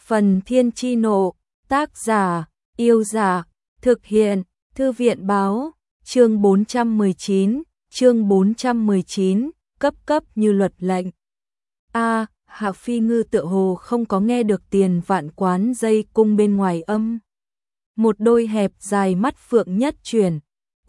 Phần Thiên Chi Nộ, tác giả, Yêu Giả, thực hiện, Thư viện báo, chương 419, cấp như luật lệnh. Hạ Phi Ngư tựa hồ không có nghe được Tiền Vạn Quán dây cung bên ngoài âm. Một đôi hẹp dài mắt phượng nhất chuyển,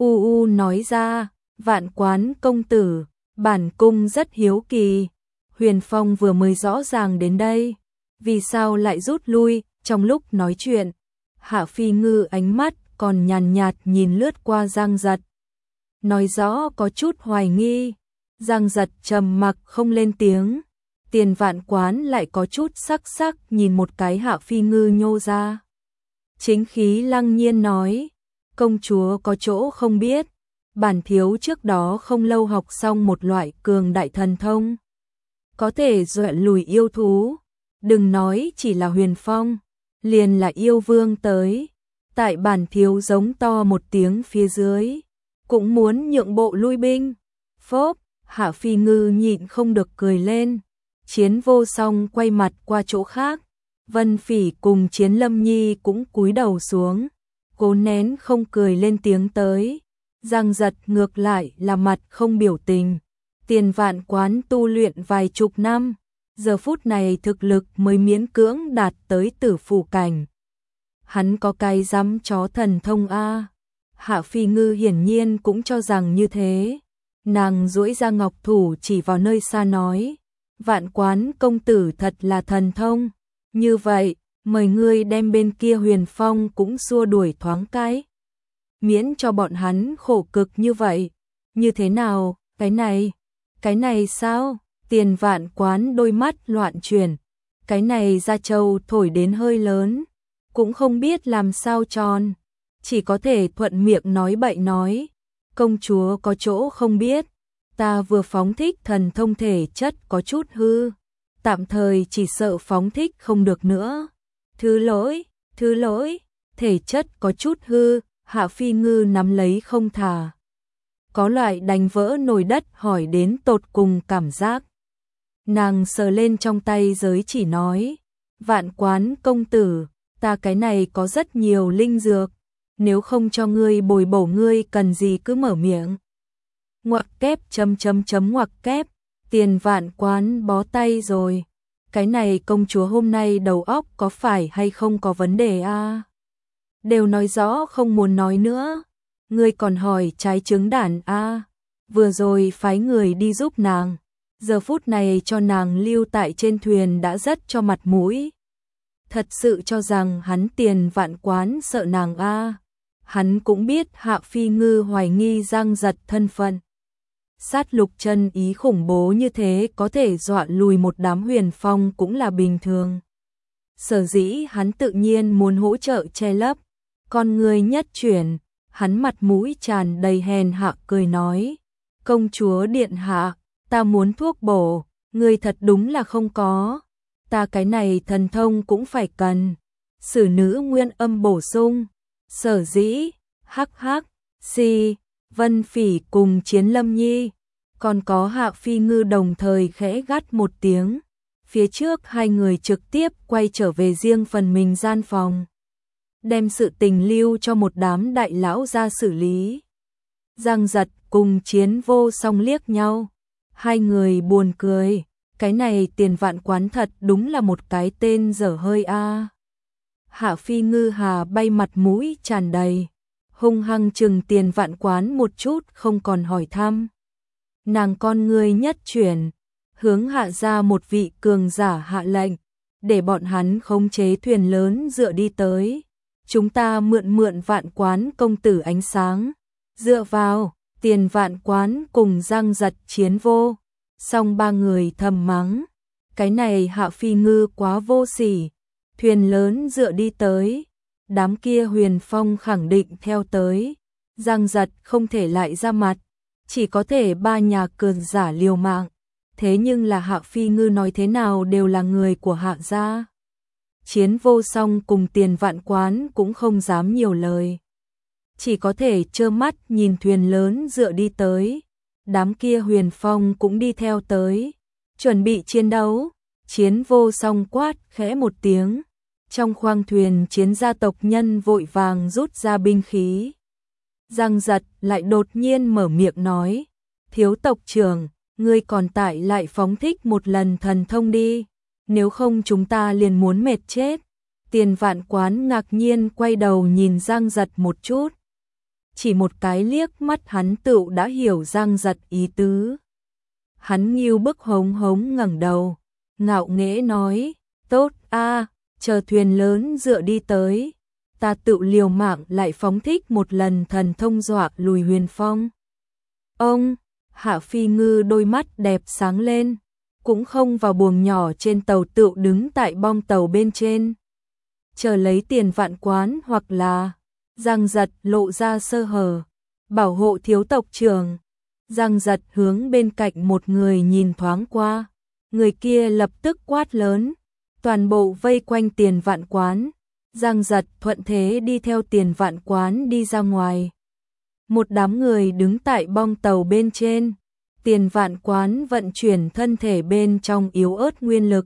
nói ra, Vạn Quán công tử, bản cung rất hiếu kỳ, Huyền Phong vừa mới rõ ràng đến đây, vì sao lại rút lui? Trong lúc nói chuyện, Hạ Phi Ngư ánh mắt còn nhàn nhạt nhìn lướt qua Giang Giật. Nói rõ có chút hoài nghi, Giang Giật trầm mặc không lên tiếng. Tiền Vạn Quán lại có chút sắc nhìn một cái Hạ Phi Ngư nhô ra. Chính khí lăng nhiên nói, công chúa có chỗ không biết, bản thiếu trước đó không lâu học xong một loại cường đại thần thông, có thể dọa lùi yêu thú, đừng nói chỉ là Huyền Phong, liền là yêu vương tới, tại bản thiếu giống to một tiếng phía dưới, cũng muốn nhượng bộ lui binh. Phốp, Hạ Phi Ngư nhịn không được cười lên. Chiến Vô Song quay mặt qua chỗ khác, Vân Phỉ cùng Chiến Lâm Nhi cũng cúi đầu xuống, cố nén không cười lên tiếng tới. Giang Giật ngược lại là mặt không biểu tình. Tiền Vạn Quán tu luyện vài chục năm, giờ phút này thực lực mới miễn cưỡng đạt tới tử phủ cảnh. Hắn có cái dám chó thần thông a? Hạ Phi Ngư hiển nhiên cũng cho rằng như thế. Nàng duỗi ra ngọc thủ chỉ vào nơi xa nói, Vạn Quán công tử thật là thần thông, như vậy, mời ngươi đem bên kia Huyền Phong cũng xua đuổi thoáng cái, miễn cho bọn hắn khổ cực như vậy. Như thế nào, cái này sao? Tiền Vạn Quán đôi mắt loạn chuyển, cái này ra châu thổi đến hơi lớn, cũng không biết làm sao tròn, chỉ có thể thuận miệng nói bậy nói, công chúa có chỗ không biết, ta vừa phóng thích thần thông thể chất có chút hư, tạm thời chỉ sợ phóng thích không được nữa. Thứ lỗi, thể chất có chút hư. Hạ Phi Ngư nắm lấy không thả, có loại đánh vỡ nồi đất hỏi đến tột cùng cảm giác. Nàng sờ lên trong tay giới chỉ nói, Vạn Quán công tử, ta cái này có rất nhiều linh dược, nếu không cho ngươi bồi bổ ngươi cần gì cứ mở miệng. Ngoặc kép ngoặc kép, Tiền Vạn Quán bó tay rồi, cái này công chúa hôm nay đầu óc có phải hay không có vấn đề a? Đều nói rõ không muốn nói nữa, ngươi còn hỏi trái trứng đản a? Vừa rồi phái người đi giúp nàng, giờ phút này cho nàng lưu tại trên thuyền đã rất cho mặt mũi. Thật sự cho rằng hắn Tiền Vạn Quán sợ nàng a? Hắn cũng biết Hạ Phi Ngư hoài nghi Giang Giật thân phận. Sát lục chân ý khủng bố như thế có thể dọa lùi một đám Huyền Phong cũng là bình thường. Sở dĩ hắn tự nhiên muốn hỗ trợ che lấp, con người nhất chuyển, hắn mặt mũi tràn đầy hèn hạ cười nói, công chúa điện hạ, ta muốn thuốc bổ, ngươi thật đúng là không có, ta cái này thần thông cũng phải cần, sử nữ nguyên âm bổ sung, sở dĩ, Vân Phỉ cùng Chiến Lâm Nhi, còn có Hạ Phi Ngư đồng thời khẽ gắt một tiếng, phía trước hai người trực tiếp quay trở về riêng phần mình gian phòng, đem sự tình lưu cho một đám đại lão ra xử lý. Giang Giật cùng Chiến Vô Song liếc nhau, hai người buồn cười, cái này Tiền Vạn Quán thật đúng là một cái tên dở hơi a. Hạ Phi Ngư hà bay mặt mũi tràn đầy, hung hăng chừng Tiền Vạn Quán một chút không còn hỏi thăm. Nàng con người nhất chuyển, hướng hạ ra một vị cường giả hạ lệnh, để bọn hắn khống chế thuyền lớn dựa đi tới. Chúng ta mượn Vạn Quán công tử ánh sáng, dựa vào. Tiền Vạn Quán cùng Giang Giật Chiến Vô Song ba người thầm mắng, cái này Hạ Phi Ngư quá vô sỉ, thuyền lớn dựa đi tới, đám kia Huyền Phong khẳng định theo tới, Giang Giật không thể lại ra mặt, chỉ có thể ba nhà cường giả liều mạng, thế nhưng là Hạ Phi Ngư nói thế nào đều là người của Hạ gia. Chiến Vô Song cùng Tiền Vạn Quán cũng không dám nhiều lời, chỉ có thể trơ mắt nhìn thuyền lớn dựa đi tới, đám kia Huyền Phong cũng đi theo tới, chuẩn bị chiến đấu. Chiến Vô Song quát khẽ một tiếng, Trong khoang thuyền chiến gia tộc nhân vội vàng rút ra binh khí. Giang Giật lại đột nhiên mở miệng nói, thiếu tộc trưởng, ngươi còn tại lại phóng thích một lần thần thông đi, nếu không chúng ta liền muốn mệt chết. Tiền Vạn Quán ngạc nhiên quay đầu nhìn Giang Giật một chút. Chỉ một cái liếc mắt hắn tựu đã hiểu Giang Giật ý tứ. Hắn nghiêu bức hống hống ngẩng đầu, ngạo nghễ nói, tốt a, chờ thuyền lớn dựa đi tới, ta tự liều mạng lại phóng thích một lần thần thông dọa lùi Huyền Phong. Ông, Hạ Phi Ngư đôi mắt đẹp sáng lên, cũng không vào buồng nhỏ trên tàu tựu đứng tại bong tàu bên trên. Chờ lấy Tiền Vạn Quán hoặc là Giang Giật lộ ra sơ hở, bảo hộ thiếu tộc trưởng. Giang Giật hướng bên cạnh một người nhìn thoáng qua, người kia lập tức quát lớn, toàn bộ vây quanh Tiền Vạn Quán. Giang Giật thuận thế đi theo Tiền Vạn Quán đi ra ngoài. Một đám người đứng tại bong tàu bên trên, Tiền Vạn Quán vận chuyển thân thể bên trong yếu ớt nguyên lực,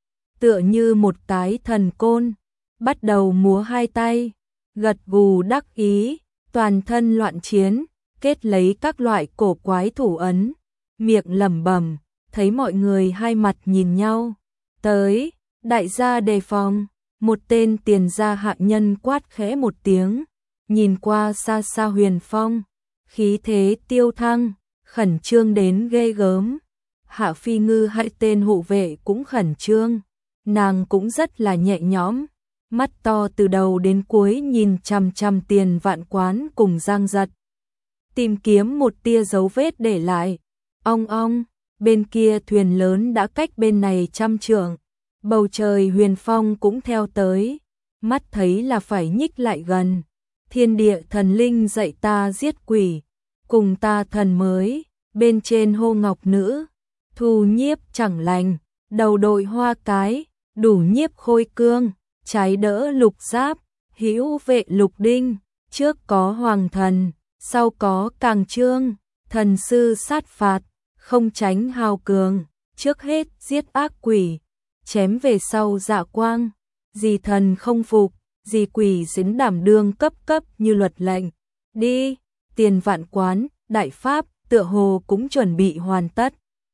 tựa như một cái thần côn, bắt đầu múa hai tay, gật gù đắc ý, toàn thân loạn chiến, kết lấy các loại cổ quái thủ ấn, miệng lẩm bẩm, thấy mọi người hai mặt nhìn nhau. Tới, đại gia đề phòng, một tên tiền gia hạ nhân quát khẽ một tiếng, nhìn qua xa xa Huyền Phong, khí thế tiêu thăng, khẩn trương đến ghê gớm. Hạ Phi Ngư hai tên hộ vệ cũng khẩn trương, nàng cũng rất là nhẹ nhõm, mắt to từ đầu đến cuối nhìn chằm chằm Tiền Vạn Quán cùng Giang Giật, tìm kiếm một tia dấu vết để lại. Ong ong, bên kia thuyền lớn đã cách bên này 100 trượng, bầu trời Huyền Phong cũng theo tới, mắt thấy là phải nhích lại gần. Thiên địa thần linh dạy ta giết quỷ, cùng ta thần mới, bên trên hô ngọc nữ, thu nhiếp chẳng lành, đầu đội hoa cái, đủ nhiếp khôi cương, trái đỡ lục giáp, hữu vệ lục đinh, trước có hoàng thần, sau có càng trương, thần sư sát phạt, không tránh hào cường, trước hết giết ác quỷ, chém về sau dạ quang, gì thần không phục, gì quỷ dính đảm đương cấp cấp như luật lệnh. Đi, Tiền Vạn Quán, đại pháp, tựa hồ cũng chuẩn bị hoàn tất.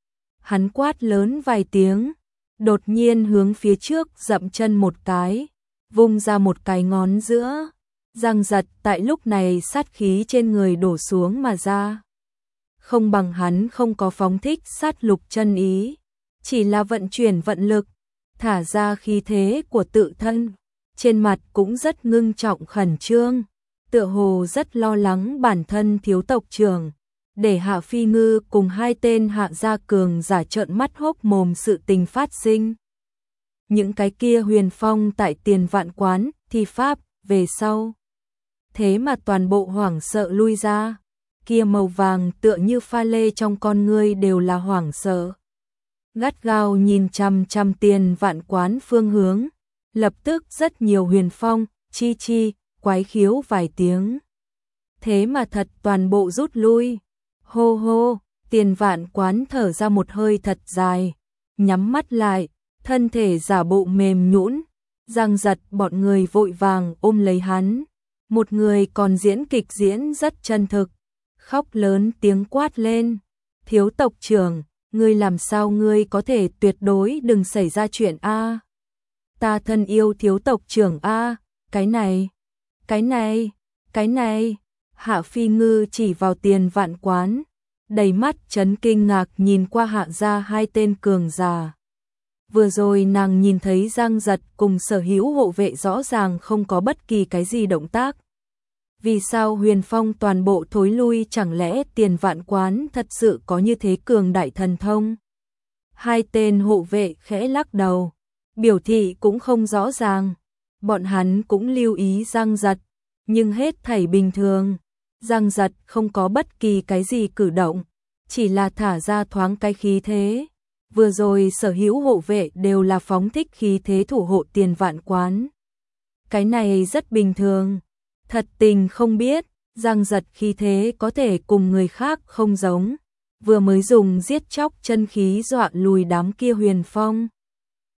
Hắn quát lớn vài tiếng, đột nhiên hướng phía trước dậm chân một cái, vung ra một cái ngón giữa. Giang Giật tại lúc này sát khí trên người đổ xuống mà ra. Không bằng hắn không có phóng thích sát lục chân ý, chỉ là vận chuyển vận lực, thả ra khí thế của tự thân. Trên mặt cũng rất ngưng trọng khẩn trương, tựa hồ rất lo lắng bản thân thiếu tộc trưởng, để Hạ Phi Ngư cùng hai tên hạ gia cường giả trợn mắt hốc mồm sự tình phát sinh. Những cái kia Huyền Phong tại Tiền Vạn Quán thi pháp về sau, thế mà toàn bộ hoảng sợ lui ra, kia màu vàng tựa như pha lê trong con ngươi đều là hoảng sợ. Gắt gao nhìn chằm chằm Tiền Vạn Quán phương hướng, lập tức rất nhiều Huyền Phong, chi chi, quái khiếu vài tiếng. Thế mà thật toàn bộ rút lui. Hô hô, Tiền Vạn Quán thở ra một hơi thật dài, nhắm mắt lại, thân thể giả bộ mềm nhũn. Giang Giật bọn người vội vàng ôm lấy hắn, một người còn diễn kịch diễn rất chân thực, khóc lớn tiếng quát lên, thiếu tộc trưởng, ngươi làm sao ngươi có thể tuyệt đối đừng xảy ra chuyện a? Ta thân yêu thiếu tộc trưởng a, cái này, cái này, cái này. Hạ Phi Ngư chỉ vào Tiền Vạn Quán, đầy mắt chấn kinh ngạc nhìn qua hạ gia hai tên cường giả. Vừa rồi nàng nhìn thấy Giang Giật cùng sở hữu hộ vệ rõ ràng không có bất kỳ cái gì động tác. Vì sao Huyền Phong toàn bộ thối lui, chẳng lẽ Tiền Vạn Quán thật sự có như thế cường đại thần thông? Hai tên hộ vệ khẽ lắc đầu, biểu thị cũng không rõ ràng. Bọn hắn cũng lưu ý Giang Giật, nhưng hết thảy bình thường. Giang Giật không có bất kỳ cái gì cử động, chỉ là thả ra thoáng cái khí thế. Vừa rồi sở hữu hộ vệ đều là phóng thích khí thế thủ hộ Tiền Vạn Quán. Cái này rất bình thường. Thật tình không biết, Giang Giật khí thế có thể cùng người khác không giống. Vừa mới dùng giết chóc chân khí dọa lùi đám kia Huyền Phong.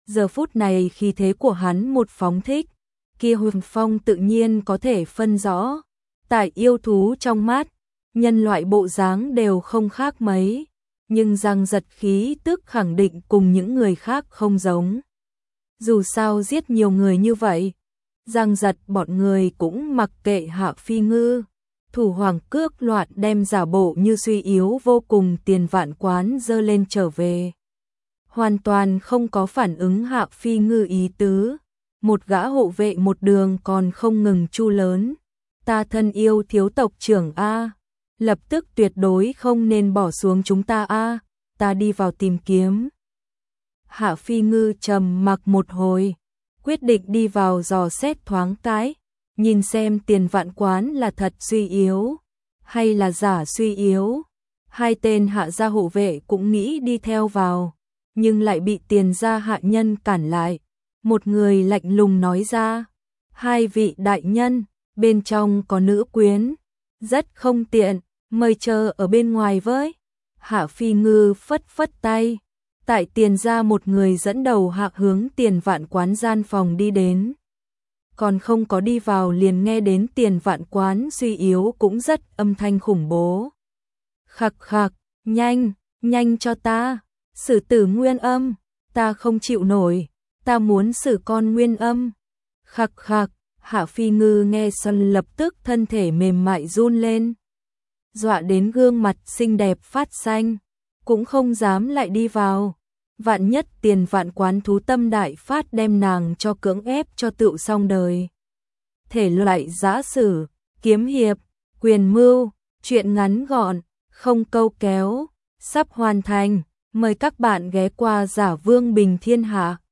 Giờ phút này khí thế của hắn một phóng thích, kia hùng phong tự nhiên có thể phân rõ. Tại yêu thú trong mắt, nhân loại bộ dáng đều không khác mấy, nhưng Giang Giật khí tức khẳng định cùng những người khác không giống. Dù sao giết nhiều người như vậy, Giang Giật bọn người cũng mặc kệ Hạ Phi Ngư. Thủ Hoàng cước loạn đem giả bộ như suy yếu vô cùng Tiền Vạn Quán dơ lên trở về. Hoàn toàn không có phản ứng Hạ Phi Ngư ý tứ. Một gã hộ vệ một đường còn không ngừng chu lớn. Ta thân yêu thiếu tộc trưởng A. Lập tức tuyệt đối không nên bỏ xuống chúng ta A. Ta đi vào tìm kiếm. Hạ Phi Ngư trầm mặc một hồi, quyết định đi vào dò xét thoáng cái, nhìn xem Tiền Vạn Quán là thật suy yếu, hay là giả suy yếu. Hai tên Hạ gia hộ vệ cũng nghĩ đi theo vào, nhưng lại bị Tiền gia hạ nhân cản lại. Một người lạnh lùng nói ra, hai vị đại nhân, bên trong có nữ quyến, rất không tiện, mời chờ ở bên ngoài với. Hạ Phi Ngư phất phất tay, tại Tiền gia một người dẫn đầu hạ hướng Tiền Vạn Quán gian phòng đi đến. Còn không có đi vào liền nghe đến Tiền Vạn Quán suy yếu cũng rất âm thanh khủng bố. Khặc khặc, nhanh, nhanh cho ta, xử tử Nguyên Âm, ta không chịu nổi, ta muốn xử con Nguyên Âm. Khặc khặc, Hạ Phi Ngư nghe xong lập tức thân thể mềm mại run lên. Dọa đến gương mặt xinh đẹp phát xanh, cũng không dám lại đi vào. Vạn nhất Tiền Vạn Quán thú tâm đại phát đem nàng cho cưỡng ép cho tựu xong đời. Thể loại giã sử, kiếm hiệp, quyền mưu, truyện ngắn gọn, không câu kéo, sắp hoàn thành. Mời các bạn ghé qua Giả Vương Bình Thiên Hạ.